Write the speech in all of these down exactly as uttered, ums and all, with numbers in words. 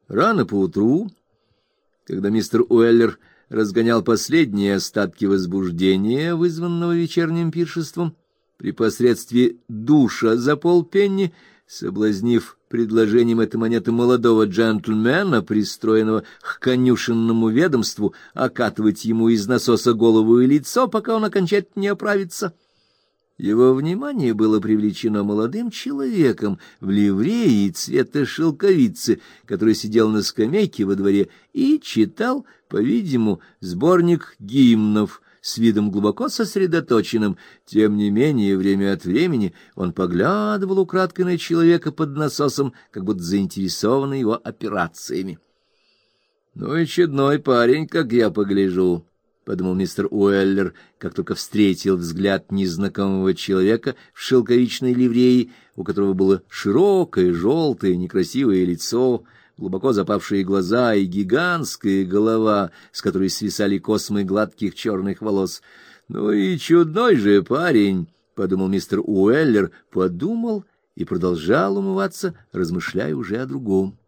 Рано поутру, когда мистер Уэллер разгонял последние остатки возбуждения, вызванного вечерним пиршеством, при посредстве душа за полпенни, соблазнив предложением этой монеты молодого джентльмена, пристроенного к конюшенному ведомству, окатывать ему из насоса голову и лицо, пока он окончательно не оправится, его внимание было привлечено молодым человеком в ливреи цвета шелковицы, который сидел на скамейке во дворе и читал, по-видимому, сборник гимнов с видом глубоко сосредоточенным. Тем не менее, время от времени он поглядывал украдкой на человека под насосом, как будто заинтересованный его операциями. «Ну и чудной парень, как я погляжу», — подумал мистер Уэллер, как только встретил взгляд незнакомого человека в шелковичной ливреи, у которого было широкое, желтое, некрасивое лицо, глубоко запавшие глаза и гигантская голова, с которой свисали космы гладких черных волос. «Ну и чудной же парень», — подумал мистер Уэллер, подумал и продолжал умываться, размышляя уже о другом.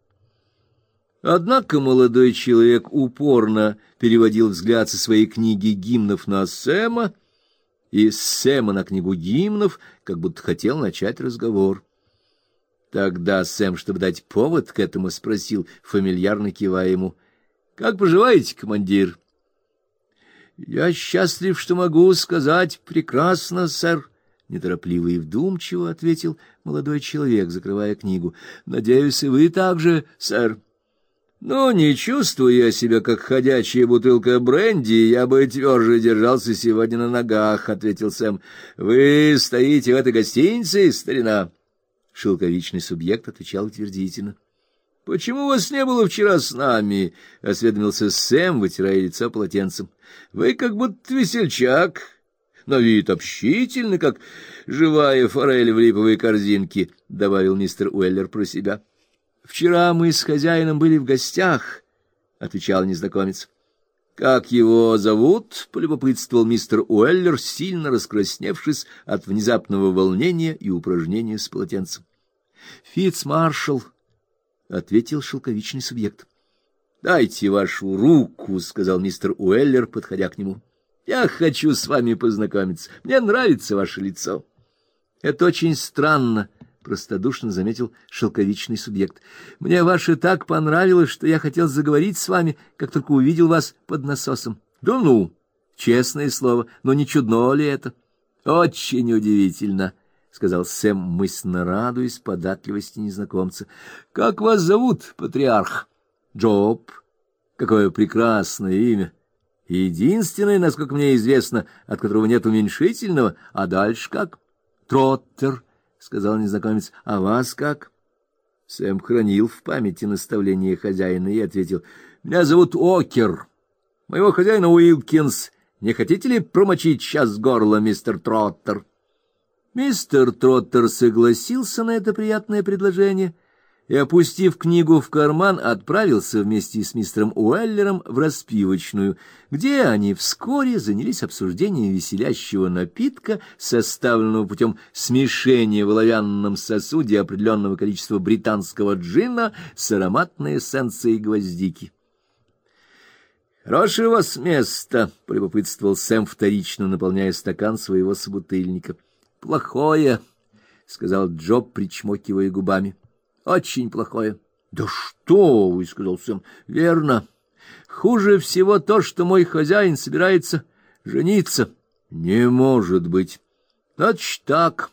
Однако молодой человек упорно переводил взгляд со своей книги гимнов на Сэма, и с Сэма на книгу гимнов, как будто хотел начать разговор. Тогда Сэм, чтобы дать повод к этому, спросил, фамильярно кивая ему: «Как поживаете, командир?» «Я счастлив, что могу сказать прекрасно, сэр», — неторопливо и вдумчиво ответил молодой человек, закрывая книгу. «Надеюсь, и вы также, сэр». «Ну, не чувствую я себя, как ходячая бутылка бренди, я бы тверже держался сегодня на ногах», — ответил Сэм. «Вы стоите в этой гостинице, старина?» Шелковичный субъект отвечал утвердительно. «Почему вас не было вчера с нами?» — осведомился Сэм, вытирая лицо полотенцем. «Вы как будто весельчак, на вид общительный, как живая форель в липовой корзинке», — добавил мистер Уэллер про себя. «Вчера мы с хозяином были в гостях», — отвечал незнакомец. «Как его зовут?» — полюбопытствовал мистер Уэллер, сильно раскрасневшись от внезапного волнения и упражнения с полотенцем. «Фицмаршал», — ответил шелковичный субъект. «Дайте вашу руку», — сказал мистер Уэллер, подходя к нему. «Я хочу с вами познакомиться. Мне нравится ваше лицо». «Это очень странно», — простодушно заметил шелковичный субъект. «Мне ваше так понравилось, что я хотел заговорить с вами, как только увидел вас под насосом». «Да ну, честное слово, но не чудно ли это?» «Очень удивительно», — сказал Сэм, мысленно радуясь податливости незнакомца. «Как вас зовут, патриарх?» «Джоб». «Какое прекрасное имя! Единственное, насколько мне известно, от которого нет уменьшительного. А дальше как?» «Троттер», — сказал незнакомец. — А вас как? Сэм хранил в памяти наставления хозяина и ответил: — Меня зовут Окер. Моего хозяина Уилкинс. Не хотите ли промочить сейчас горло, мистер Троттер? Мистер Троттер согласился на это приятное предложение и, опустив книгу в карман, отправился вместе с мистером Уэллером в распивочную, где они вскоре занялись обсуждением веселящего напитка, составленного путем смешения в оловянном сосуде определенного количества британского джина с ароматной эссенцией гвоздики. «Хорошее у вас место», — полюбопытствовал Сэм, вторично наполняя стакан своего собутыльника. «Плохое», — сказал Джоб, причмокивая губами. «Очень плохое». «Да что вы», — сказал Сэм. «Верно. Хуже всего то, что мой хозяин собирается жениться». «Не может быть». «Значит так.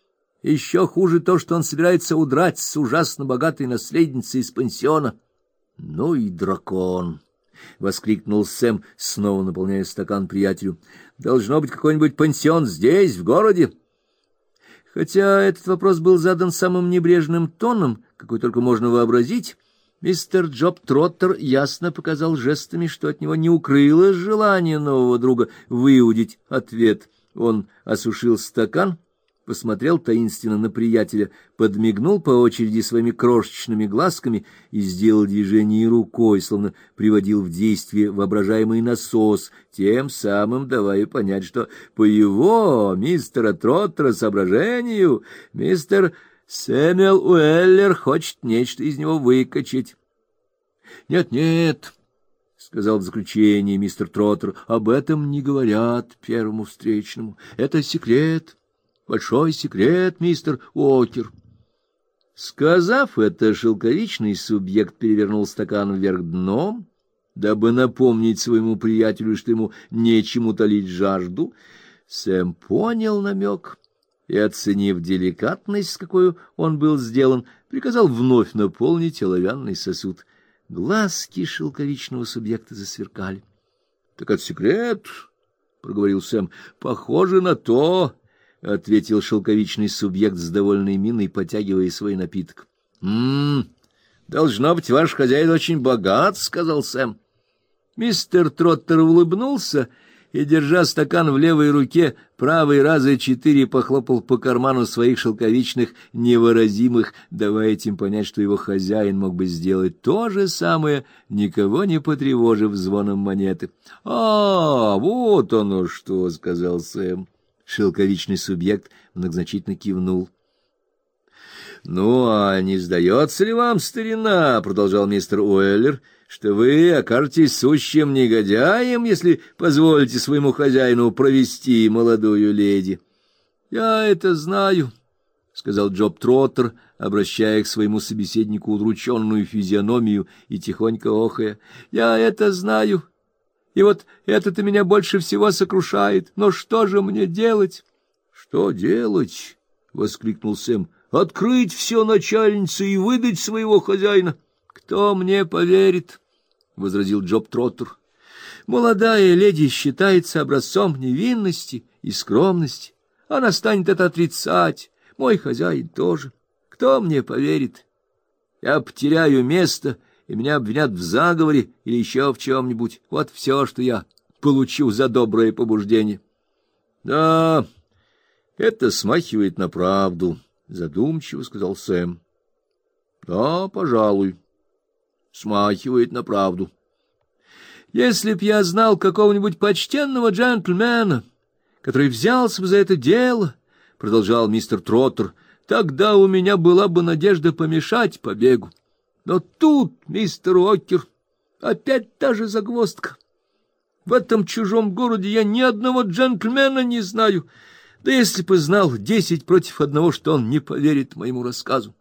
Еще хуже то, что он собирается удрать с ужасно богатой наследницей из пансиона». «Ну и дракон», — воскликнул Сэм, снова наполняя стакан приятелю. «Должно быть какой-нибудь пансион здесь, в городе». Хотя этот вопрос был задан самым небрежным тоном, какой только можно вообразить, мистер Джоб Троттер ясно показал жестами, что от него не укрылось желание нового друга выудить ответ. Он осушил стакан, посмотрел таинственно на приятеля, подмигнул по очереди своими крошечными глазками и сделал движение рукой, словно приводил в действие воображаемый насос, тем самым давая понять, что по его, мистера Троттера, соображению, мистер Сэмюэл Уэллер хочет нечто из него выкачать. Нет, нет, — сказал в заключение мистер Троттер, — об этом не говорят первому встречному. Это секрет, большой секрет, мистер Уокер. Сказав это, шелковичный субъект перевернул стакан вверх дном, дабы напомнить своему приятелю, что ему нечем утолить жажду. Сэм понял намек и, оценив деликатность, с какой он был сделан, приказал вновь наполнить оловянный сосуд. Глазки шелковичного субъекта засверкали. — Так это секрет, — проговорил Сэм. — Похоже на то, — ответил шелковичный субъект с довольной миной, потягивая свой напиток. — М-м, должно быть, ваш хозяин очень богат, — сказал Сэм. Мистер Троттер улыбнулся и, держа стакан в левой руке, правой раза четыре похлопал по карману своих шелковичных невыразимых, давая этим понять, что его хозяин мог бы сделать то же самое, никого не потревожив звоном монеты. — А, вот оно что, — сказал Сэм. Шелковичный субъект многозначительно кивнул. — Ну, а не сдается ли вам, старина, — продолжал мистер Уэллер, — что вы окажетесь сущим негодяем, если позволите своему хозяину провести молодую леди? — Я это знаю, — сказал Джоб Троттер, обращая к своему собеседнику удрученную физиономию и тихонько охая. — Я это знаю. И вот это-то меня больше всего сокрушает. Но что же мне делать? — Что делать? — воскликнул Сэм. — Открыть все начальнице и выдать своего хозяина. — Кто мне поверит? — возразил Джоб Троттер. — Молодая леди считается образцом невинности и скромности. Она станет это отрицать. Мой хозяин тоже. Кто мне поверит? Я потеряю место, и меня обвинят в заговоре или еще в чем-нибудь. Вот все, что я получу за доброе побуждение. — Да, это смахивает на правду, — задумчиво сказал Сэм. — Да, пожалуй, смахивает на правду. — Если б я знал какого-нибудь почтенного джентльмена, который взялся бы за это дело, — продолжал мистер Троттер, — тогда у меня была бы надежда помешать побегу. Но тут, мистер Уокер, опять та же загвоздка. В этом чужом городе я ни одного джентльмена не знаю, да если бы знал десять против одного, что он не поверит моему рассказу.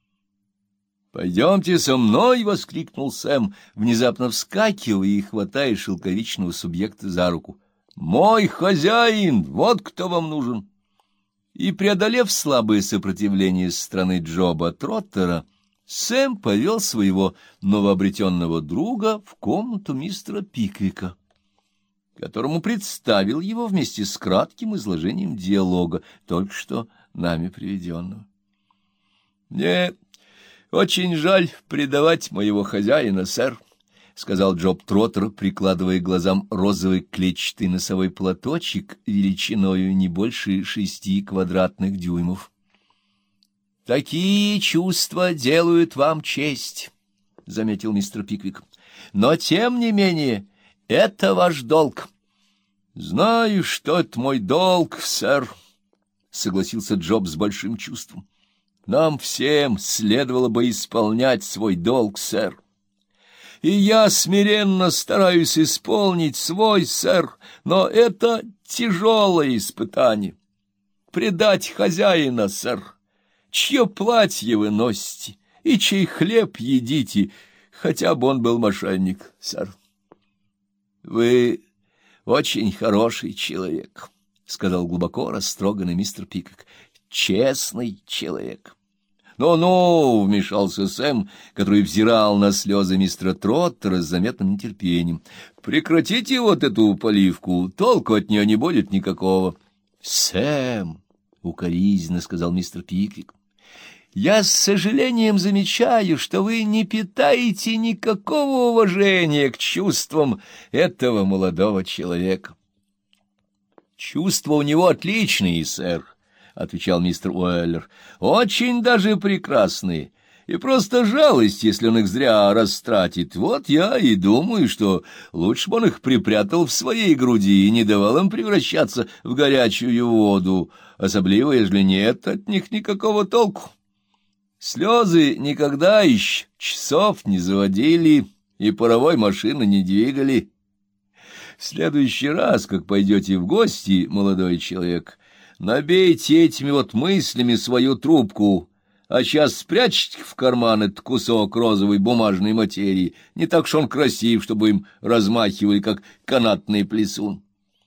— Пойдемте со мной! — воскликнул Сэм, внезапно вскакивая и хватая шелковичного субъекта за руку. — Мой хозяин! Вот кто вам нужен! И, преодолев слабое сопротивление со стороны Джоба Троттера, Сэм повел своего новообретенного друга в комнату мистера Пиквика, которому представил его вместе с кратким изложением диалога, только что нами приведенного. — Мне очень жаль предавать моего хозяина, сэр, — сказал Джоб Троттер, прикладывая к глазам розовый клетчатый носовой платочек величиною не больше шести квадратных дюймов. — Такие чувства делают вам честь, — заметил мистер Пиквик. — Но, тем не менее, это ваш долг. — Знаю, что это мой долг, сэр, — согласился Джоб с большим чувством. — Нам всем следовало бы исполнять свой долг, сэр. И я смиренно стараюсь исполнить свой, сэр, но это тяжелое испытание. Предать хозяина, сэр, чье платье вы носите и чей хлеб едите, хотя бы он был мошенник, сэр. — Вы очень хороший человек, — сказал глубоко растроганный мистер Пиквик. — Честный человек. «Ну-ну», — вмешался Сэм, который взирал на слезы мистера Троттера с заметным нетерпением. «Прекратите вот эту поливку, толку от нее не будет никакого». «Сэм», — укоризненно сказал мистер Пиквик, — «я с сожалением замечаю, что вы не питаете никакого уважения к чувствам этого молодого человека». «Чувства у него отличные, сэр», — отвечал мистер Уэллер, — очень даже прекрасные, и просто жалость, если он их зря растратит. Вот я и думаю, что лучше бы он их припрятал в своей груди и не давал им превращаться в горячую воду, особливо, если нет от них никакого толку. Слезы никогда еще часов не заводили, и паровой машины не двигали. В следующий раз, как пойдете в гости, молодой человек, набейте этими вот мыслями свою трубку, а сейчас спрячьте в карман этот кусок розовой бумажной материи. Не так уж он красив, чтобы им размахивали, как канатный плесун.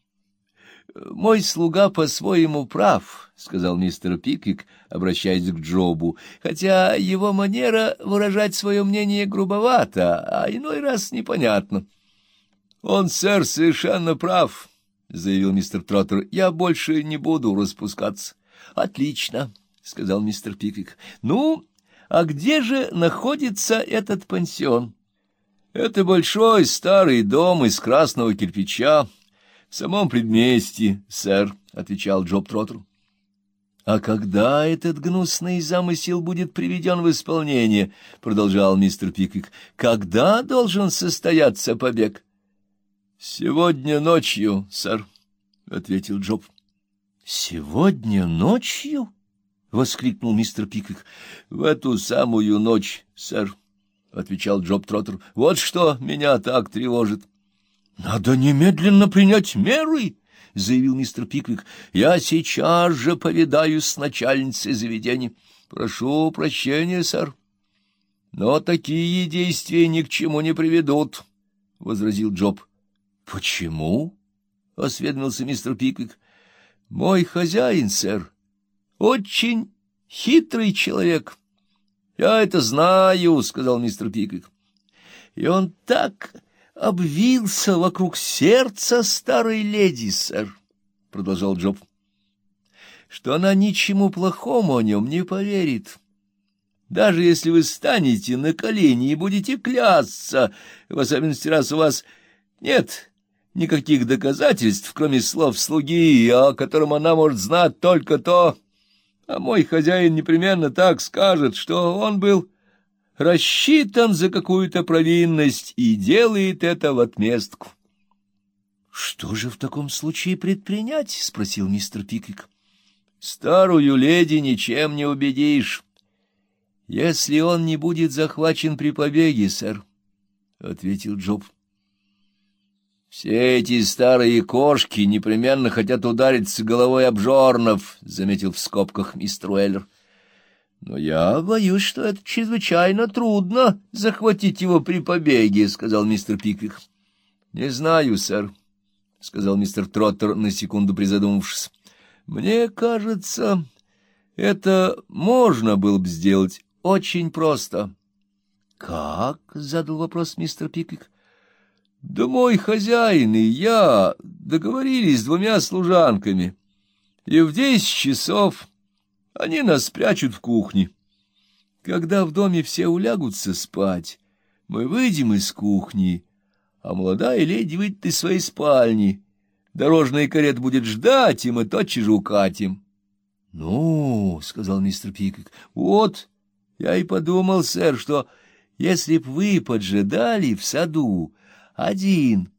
— Мой слуга по-своему прав, — сказал мистер Пиквик, обращаясь к Джобу, — хотя его манера выражать свое мнение грубовата, а иной раз непонятно. — Он, сэр, совершенно прав, — заявил мистер Троттер. — Я больше не буду распускаться. — Отлично, — сказал мистер Пиквик. — Ну, а где же находится этот пансион? — Это большой старый дом из красного кирпича, в самом предместье, сэр, — отвечал Джоб Троттер. — А когда этот гнусный замысел будет приведен в исполнение, — продолжал мистер Пиквик, — когда должен состояться побег? — Сегодня ночью, сэр, — ответил Джоб. — Сегодня ночью? — воскликнул мистер Пиквик. — В эту самую ночь, сэр, — отвечал Джоб Троттер. — Вот что меня так тревожит. — Надо немедленно принять меры, — заявил мистер Пиквик. — Я сейчас же повидаюсь с начальницей заведения. — Прошу прощения, сэр, но такие действия ни к чему не приведут, — возразил Джоб. — Почему? — осведомился мистер Пиквик. — Мой хозяин, сэр, очень хитрый человек. — Я это знаю, — сказал мистер Пиквик. — И он так обвился вокруг сердца старой леди, сэр, — продолжал Джоб, — что она ничему плохому о нем не поверит. Даже если вы станете на колени и будете клясться, в особенности раз у вас нет никаких доказательств, кроме слов слуги, о котором она может знать только то, а мой хозяин непременно так скажет, что он был рассчитан за какую-то провинность и делает это в отместку. — Что же в таком случае предпринять? — спросил мистер Пиквик. — Старую леди ничем не убедишь. — Если он не будет захвачен при побеге, сэр, — ответил Джоб. — Все эти старые кошки непременно хотят удариться головой об жорнов, — заметил в скобках мистер Уэллер. — Но я боюсь, что это чрезвычайно трудно захватить его при побеге, — сказал мистер Пиквик. — Не знаю, сэр, — сказал мистер Троттер, на секунду призадумавшись. — Мне кажется, это можно было бы сделать очень просто. — Как? — задал вопрос мистер Пиквик. — Да мой хозяин и я договорились с двумя служанками, и в десять часов они нас спрячут в кухне. Когда в доме все улягутся спать, мы выйдем из кухни, а молодая леди выйдет из своей спальни. Дорожная карета будет ждать, и мы тотчас же укатим. — Ну, — сказал мистер Пиквик, — вот, я и подумал, сэр, что если б вы поджидали в саду один,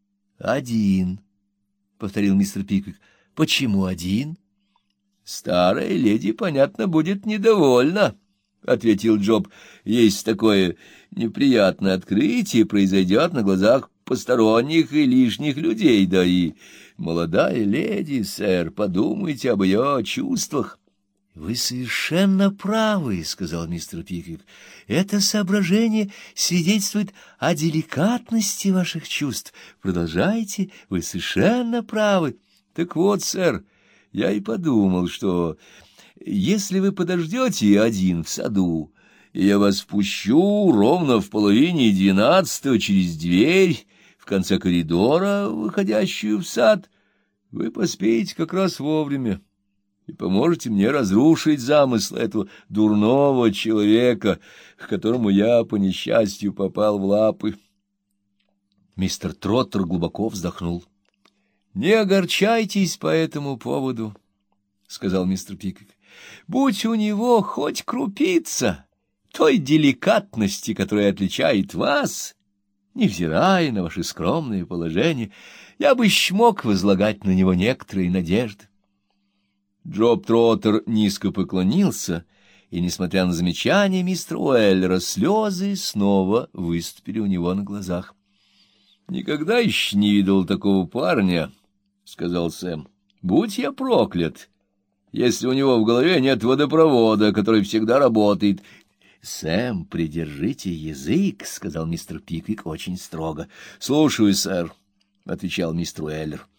один, — повторил мистер Пиквик. — Почему один? — Старая леди, понятно, будет недовольна, — ответил Джоб. — Есть такое неприятное открытие, произойдет на глазах посторонних и лишних людей, да и молодая леди, сэр, подумайте об ее чувствах. — Вы совершенно правы, — сказал мистер Пиквик. — Это соображение свидетельствует о деликатности ваших чувств. Продолжайте, вы совершенно правы. Так вот, сэр, я и подумал, что если вы подождете один в саду, и я вас впущу ровно в половине двенадцатого через дверь в конце коридора, выходящую в сад, вы поспеете как раз вовремя и поможете мне разрушить замысл этого дурного человека, к которому я, по несчастью, попал в лапы. Мистер Троттер глубоко вздохнул. — Не огорчайтесь по этому поводу, — сказал мистер Пиквик. — Будь у него хоть крупица той деликатности, которая отличает вас, невзирая на ваше скромное положение, я бы еще мог возлагать на него некоторые надежды. Джоб Троттер низко поклонился и, несмотря на замечания мистера Уэллера, слезы снова выступили у него на глазах. — Никогда еще не видел такого парня, — сказал Сэм. — Будь я проклят, если у него в голове нет водопровода, который всегда работает. — Сэм, придержите язык, — сказал мистер Пиквик очень строго. — Слушаю, сэр, — отвечал мистер Уэллер.